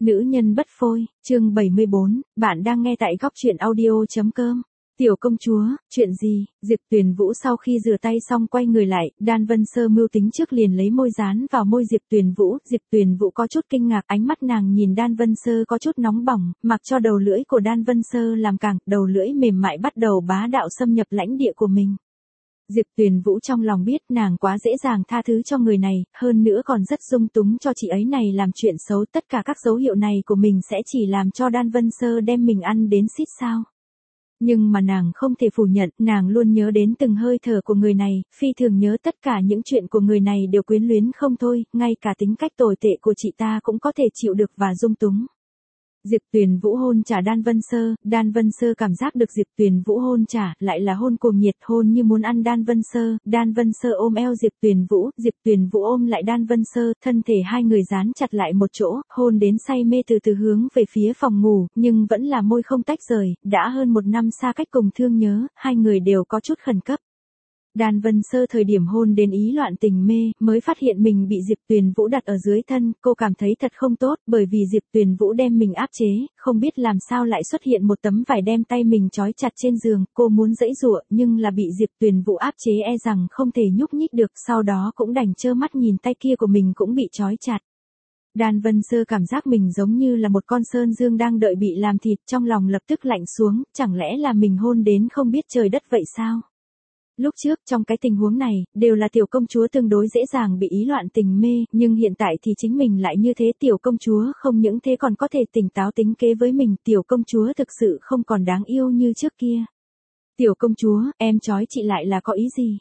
Nữ nhân bất phôi, chương 74, bạn đang nghe tại góc truyện audio.com. Tiểu công chúa, chuyện gì? Diệp Tuyền Vũ sau khi rửa tay xong quay người lại, Đan Vân Sơ mưu tính trước liền lấy môi dán vào môi Diệp Tuyền Vũ có chút kinh ngạc, ánh mắt nàng nhìn Đan Vân Sơ có chút nóng bỏng, mặc cho đầu lưỡi của Đan Vân Sơ làm càng, đầu lưỡi mềm mại bắt đầu bá đạo xâm nhập lãnh địa của mình. Diệp Tuyền Vũ trong lòng biết nàng quá dễ dàng tha thứ cho người này, hơn nữa còn rất dung túng cho chị ấy này làm chuyện xấu, tất cả các dấu hiệu này của mình sẽ chỉ làm cho Đan Vân Sơ đem mình ăn đến xít sao. Nhưng mà nàng không thể phủ nhận, nàng luôn nhớ đến từng hơi thở của người này, phi thường nhớ tất cả những chuyện của người này đều quyến luyến không thôi, ngay cả tính cách tồi tệ của chị ta cũng có thể chịu được và dung túng. Diệp Tuyền Vũ hôn trả Đan Vân Sơ cảm giác được Diệp Tuyền Vũ hôn trả, lại là hôn cuồng nhiệt, hôn như muốn ăn Đan Vân Sơ ôm eo Diệp Tuyền Vũ ôm lại Đan Vân Sơ, thân thể hai người dán chặt lại một chỗ, hôn đến say mê từ từ hướng về phía phòng ngủ, nhưng vẫn là môi không tách rời, đã hơn 1 năm xa cách cùng thương nhớ, hai người đều có chút khẩn cấp. Đan Vân Sơ thời điểm hôn đến ý loạn tình mê, mới phát hiện mình bị Diệp Tuyền Vũ đặt ở dưới thân, cô cảm thấy thật không tốt, bởi vì Diệp Tuyền Vũ đem mình áp chế, không biết làm sao lại xuất hiện một tấm vải đem tay mình trói chặt trên giường, cô muốn giãy giụa, nhưng là bị Diệp Tuyền Vũ áp chế rằng không thể nhúc nhích được, sau đó cũng đành trơ mắt nhìn tay kia của mình cũng bị trói chặt. Đan Vân Sơ cảm giác mình giống như là một con sơn dương đang đợi bị làm thịt, trong lòng lập tức lạnh xuống, chẳng lẽ là mình hôn đến không biết trời đất vậy sao? Lúc trước trong cái tình huống này, đều là tiểu công chúa tương đối dễ dàng bị ý loạn tình mê, nhưng hiện tại thì chính mình lại như thế, tiểu công chúa không những thế còn có thể tỉnh táo tính kế với mình, tiểu công chúa thực sự không còn đáng yêu như trước kia. Tiểu công chúa, em trói chị lại là có ý gì?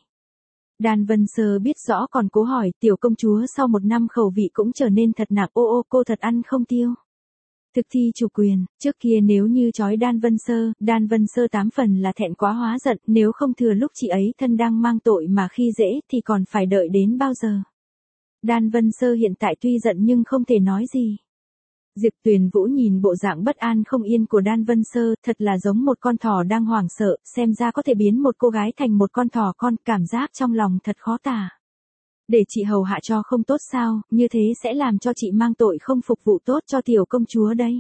Đan Vân Sơ biết rõ còn cố hỏi, tiểu công chúa sau 1 năm khẩu vị cũng trở nên thật nặng, cô thật ăn không tiêu. Thực thi chủ quyền, trước kia nếu như trói Đan Vân Sơ 8 phần là thẹn quá hóa giận, nếu không thừa lúc chị ấy thân đang mang tội mà khi dễ thì còn phải đợi đến bao giờ. Đan Vân Sơ hiện tại tuy giận nhưng không thể nói gì. Diệp Tuyền Vũ nhìn bộ dạng bất an không yên của Đan Vân Sơ, thật là giống một con thỏ đang hoảng sợ, xem ra có thể biến một cô gái thành một con thỏ con, cảm giác trong lòng thật khó tả. Để chị hầu hạ cho không tốt sao, như thế sẽ làm cho chị mang tội không phục vụ tốt cho tiểu công chúa đây.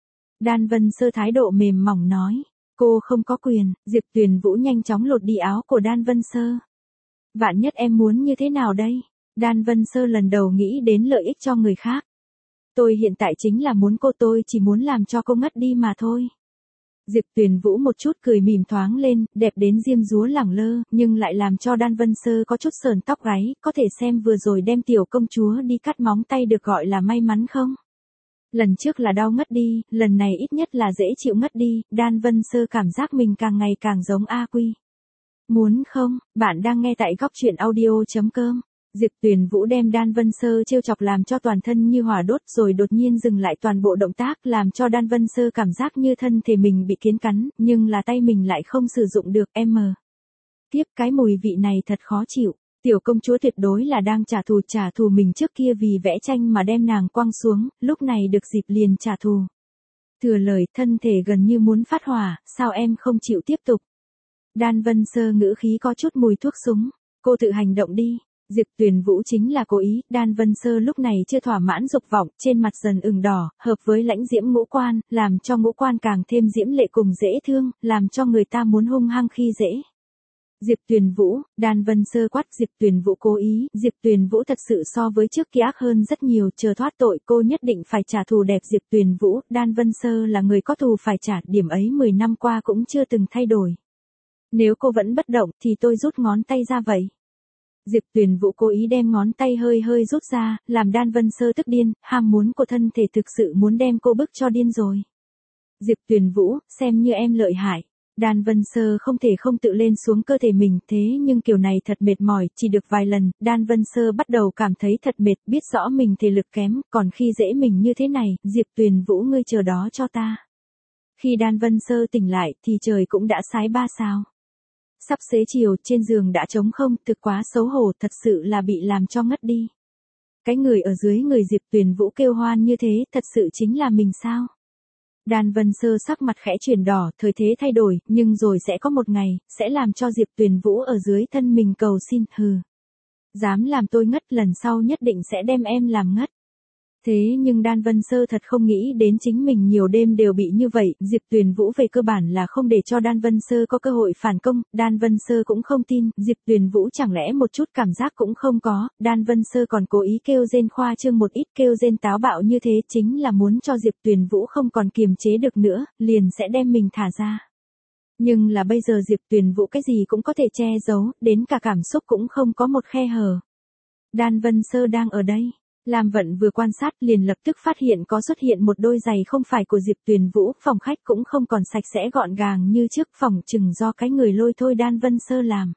Đan Vân Sơ thái độ mềm mỏng nói, cô không có quyền. Diệp Tuyền Vũ nhanh chóng lột đi áo của Đan Vân Sơ. Vạn nhất em muốn như thế nào đây? Đan Vân Sơ lần đầu nghĩ đến lợi ích cho người khác. Tôi hiện tại chính là muốn cô, tôi chỉ muốn làm cho cô ngất đi mà thôi. Diệp Tuyền Vũ một chút cười mỉm thoáng lên, đẹp đến diêm dúa lẳng lơ, nhưng lại làm cho Đan Vân Sơ có chút sờn tóc gáy, có thể xem vừa rồi đem tiểu công chúa đi cắt móng tay được gọi là may mắn không? Lần trước là đau ngất đi, lần này ít nhất là dễ chịu ngất đi, Đan Vân Sơ cảm giác mình càng ngày càng giống A Quy. Muốn không, bạn đang nghe tại góc truyện audio.com. Diệp Tuyền Vũ đem Đan Vân Sơ trêu chọc làm cho toàn thân như hỏa đốt rồi đột nhiên dừng lại toàn bộ động tác làm cho Đan Vân Sơ cảm giác như thân thể mình bị kiến cắn, nhưng là tay mình lại không sử dụng được, Tiếp cái mùi vị này thật khó chịu, tiểu công chúa tuyệt đối là đang trả thù mình trước kia vì vẽ tranh mà đem nàng quăng xuống, lúc này được dịp liền trả thù. Thừa lời thân thể gần như muốn phát hỏa, sao em không chịu tiếp tục? Đan Vân Sơ ngữ khí có chút mùi thuốc súng, cô tự hành động đi. Diệp Tuyền Vũ chính là cố ý, Đan Vân Sơ lúc này chưa thỏa mãn dục vọng, trên mặt dần ửng đỏ, hợp với lãnh diễm ngũ quan, làm cho ngũ quan càng thêm diễm lệ cùng dễ thương, làm cho người ta muốn hung hăng khi dễ. Diệp Tuyền Vũ, Đan Vân Sơ quát, Diệp Tuyền Vũ cố ý, Diệp Tuyền Vũ thật sự so với trước kia ác hơn rất nhiều, chờ thoát tội cô nhất định phải trả thù đẹp. Diệp Tuyền Vũ, Đan Vân Sơ là người có thù phải trả, điểm ấy 10 năm qua cũng chưa từng thay đổi. Nếu cô vẫn bất động thì tôi rút ngón tay ra vậy. Diệp Tuyền Vũ cố ý đem ngón tay hơi rút ra, làm Đan Vân Sơ tức điên, ham muốn của thân thể thực sự muốn đem cô bức cho điên rồi. Diệp Tuyền Vũ, xem như em lợi hại. Đan Vân Sơ không thể không tự lên xuống cơ thể mình, thế nhưng kiểu này thật mệt mỏi, chỉ được vài lần, Đan Vân Sơ bắt đầu cảm thấy thật mệt, biết rõ mình thể lực kém, còn khi dễ mình như thế này, Diệp Tuyền Vũ ngươi chờ đó cho ta. Khi Đan Vân Sơ tỉnh lại thì trời cũng đã sái 3 sao. Sắp xế chiều, trên giường đã trống không, thực quá xấu hổ, thật sự là bị làm cho ngất đi. Cái người ở dưới người Diệp Tuyền Vũ kêu hoan như thế, thật sự chính là mình sao? Đan Vân Sơ sắc mặt khẽ chuyển đỏ, thời thế thay đổi, nhưng rồi sẽ có một ngày, sẽ làm cho Diệp Tuyền Vũ ở dưới thân mình cầu xin, Dám làm tôi ngất, lần sau nhất định sẽ đem em làm ngất. Thế nhưng Đan Vân Sơ thật không nghĩ đến chính mình nhiều đêm đều bị như vậy, Diệp Tuyền Vũ về cơ bản là không để cho Đan Vân Sơ có cơ hội phản công, Đan Vân Sơ cũng không tin, Diệp Tuyền Vũ chẳng lẽ một chút cảm giác cũng không có, Đan Vân Sơ còn cố ý kêu rên khoa trương một ít, kêu rên táo bạo như thế chính là muốn cho Diệp Tuyền Vũ không còn kiềm chế được nữa, liền sẽ đem mình thả ra. Nhưng là bây giờ Diệp Tuyền Vũ cái gì cũng có thể che giấu, đến cả cảm xúc cũng không có một khe hở. Đan Vân Sơ đang ở đây. Lam Vận vừa quan sát liền lập tức phát hiện có xuất hiện một đôi giày không phải của Diệp Tuyền Vũ, phòng khách cũng không còn sạch sẽ gọn gàng như trước, phòng chừng do cái người lôi thôi Đan Vân Sơ làm.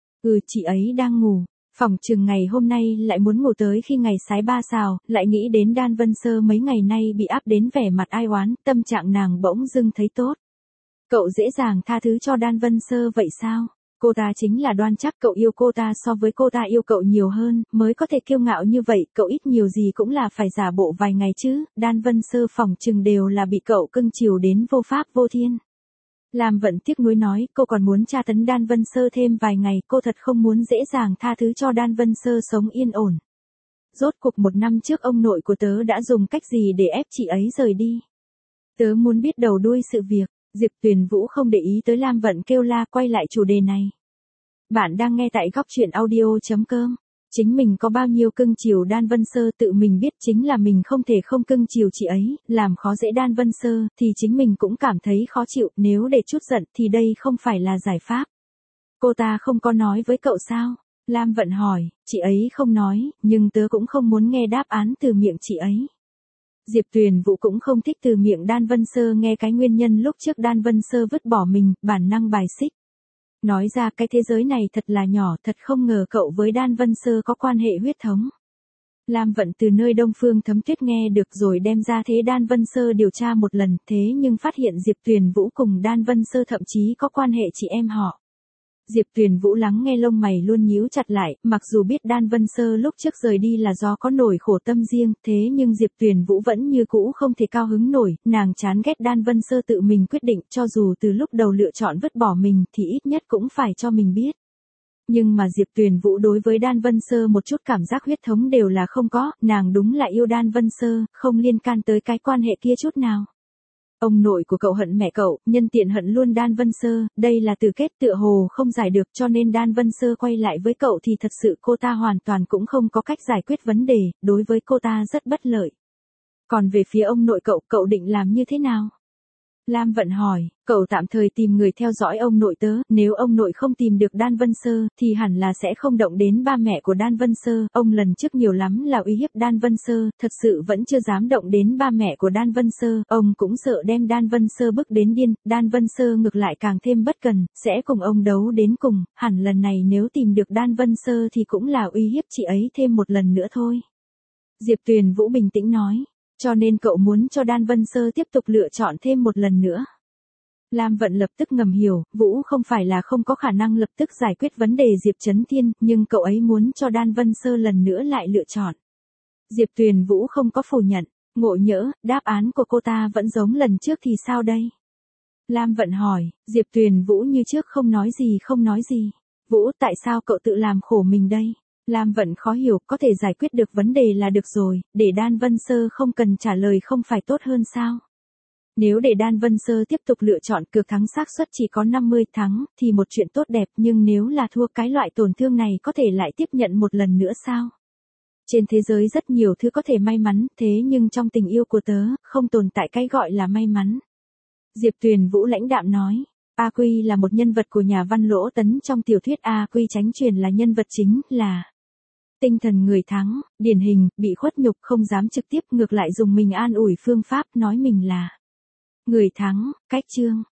Chị ấy đang ngủ, phòng chừng ngày hôm nay lại muốn ngủ tới khi ngày sái ba xào, lại nghĩ đến Đan Vân Sơ mấy ngày nay bị áp đến vẻ mặt ai oán, tâm trạng nàng bỗng dưng thấy tốt. Cậu dễ dàng tha thứ cho Đan Vân Sơ vậy sao? Cô ta chính là đoan chắc cậu yêu cô ta so với cô ta yêu cậu nhiều hơn, mới có thể kiêu ngạo như vậy, cậu ít nhiều gì cũng là phải giả bộ vài ngày chứ, Đan Vân Sơ phỏng chừng đều là bị cậu cưng chiều đến vô pháp vô thiên. Lam Vận tiếc nuối nói, cô còn muốn tra tấn Đan Vân Sơ thêm vài ngày, cô thật không muốn dễ dàng tha thứ cho Đan Vân Sơ sống yên ổn. Rốt cuộc 1 năm trước ông nội của tớ đã dùng cách gì để ép chị ấy rời đi. Tớ muốn biết đầu đuôi sự việc. Diệp Tuyền Vũ không để ý tới Lam Vận kêu la, quay lại chủ đề này. Bạn đang nghe tại góc truyện audio.com. Chính mình có bao nhiêu cưng chiều Đan Vân Sơ tự mình biết, chính là mình không thể không cưng chiều chị ấy, làm khó dễ Đan Vân Sơ, thì chính mình cũng cảm thấy khó chịu, nếu để chút giận thì đây không phải là giải pháp. Cô ta không có nói với cậu sao? Lam Vận hỏi, chị ấy không nói, nhưng tớ cũng không muốn nghe đáp án từ miệng chị ấy. Diệp Tuyền Vũ cũng không thích từ miệng Đan Vân Sơ nghe cái nguyên nhân lúc trước Đan Vân Sơ vứt bỏ mình, bản năng bài xích. Nói ra cái thế giới này thật là nhỏ, thật không ngờ cậu với Đan Vân Sơ có quan hệ huyết thống. Lam Vận từ nơi Đông Phương Thấm Tuyết nghe được rồi đem ra thế Đan Vân Sơ điều tra một lần, thế nhưng phát hiện Diệp Tuyền Vũ cùng Đan Vân Sơ thậm chí có quan hệ chị em họ. Diệp Tuyền Vũ lắng nghe lông mày luôn nhíu chặt lại, mặc dù biết Đan Vân Sơ lúc trước rời đi là do có nỗi khổ tâm riêng, thế nhưng Diệp Tuyền Vũ vẫn như cũ không thể cao hứng nổi, nàng chán ghét Đan Vân Sơ tự mình quyết định, cho dù từ lúc đầu lựa chọn vứt bỏ mình thì ít nhất cũng phải cho mình biết. Nhưng mà Diệp Tuyền Vũ đối với Đan Vân Sơ một chút cảm giác huyết thống đều là không có, nàng đúng là yêu Đan Vân Sơ, không liên can tới cái quan hệ kia chút nào. Ông nội của cậu hận mẹ cậu, nhân tiện hận luôn Đan Vân Sơ, đây là từ kết tựa hồ không giải được, cho nên Đan Vân Sơ quay lại với cậu thì thật sự cô ta hoàn toàn cũng không có cách giải quyết vấn đề, đối với cô ta rất bất lợi. Còn về phía ông nội cậu, cậu định làm như thế nào? Lam Vận hỏi, cậu tạm thời tìm người theo dõi ông nội tớ, nếu ông nội không tìm được Đan Vân Sơ, thì hẳn là sẽ không động đến ba mẹ của Đan Vân Sơ, ông lần trước nhiều lắm là uy hiếp Đan Vân Sơ, thật sự vẫn chưa dám động đến ba mẹ của Đan Vân Sơ, ông cũng sợ đem Đan Vân Sơ bức đến điên, Đan Vân Sơ ngược lại càng thêm bất cần, sẽ cùng ông đấu đến cùng, hẳn lần này nếu tìm được Đan Vân Sơ thì cũng là uy hiếp chị ấy thêm một lần nữa thôi. Diệp Tuyền Vũ bình tĩnh nói. Cho nên cậu muốn cho Đan Vân Sơ tiếp tục lựa chọn thêm một lần nữa. Lam Vận lập tức ngầm hiểu, Vũ không phải là không có khả năng lập tức giải quyết vấn đề Diệp Chấn Thiên, nhưng cậu ấy muốn cho Đan Vân Sơ lần nữa lại lựa chọn. Diệp Tuyền Vũ không có phủ nhận, ngộ nhỡ, đáp án của cô ta vẫn giống lần trước thì sao đây? Lam Vận hỏi, Diệp Tuyền Vũ như trước không nói gì. Vũ, tại sao cậu tự làm khổ mình đây? Lam Vận khó hiểu, có thể giải quyết được vấn đề là được rồi, để Đan Vân Sơ không cần trả lời không phải tốt hơn sao? Nếu để Đan Vân Sơ tiếp tục lựa chọn cược thắng xác suất chỉ có 50 thắng, thì một chuyện tốt đẹp, nhưng nếu là thua cái loại tổn thương này có thể lại tiếp nhận một lần nữa sao? Trên thế giới rất nhiều thứ có thể may mắn, thế nhưng trong tình yêu của tớ, không tồn tại cái gọi là may mắn. Diệp Tuyền Vũ lãnh đạm nói. A Quy là một nhân vật của nhà văn Lỗ Tấn trong tiểu thuyết A Quy Chánh Truyền là nhân vật chính, là tinh thần người thắng, điển hình, bị khuất nhục không dám trực tiếp ngược lại dùng mình an ủi phương pháp nói mình là người thắng, cách chương.